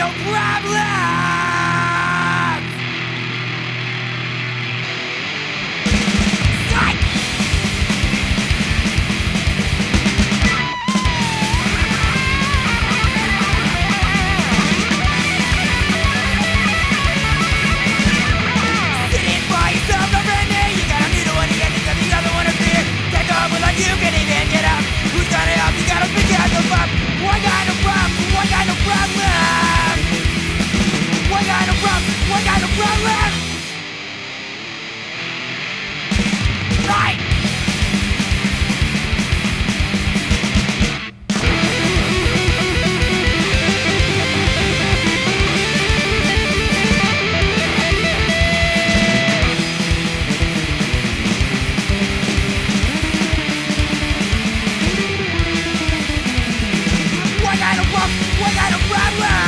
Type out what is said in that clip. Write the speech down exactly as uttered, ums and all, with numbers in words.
no problem. You can even get up. Who's gonna help? You gotta pick out the fuck. One guy no problem. One guy no problem. One guy no problem. One guy no problem. Right. What kind of problem?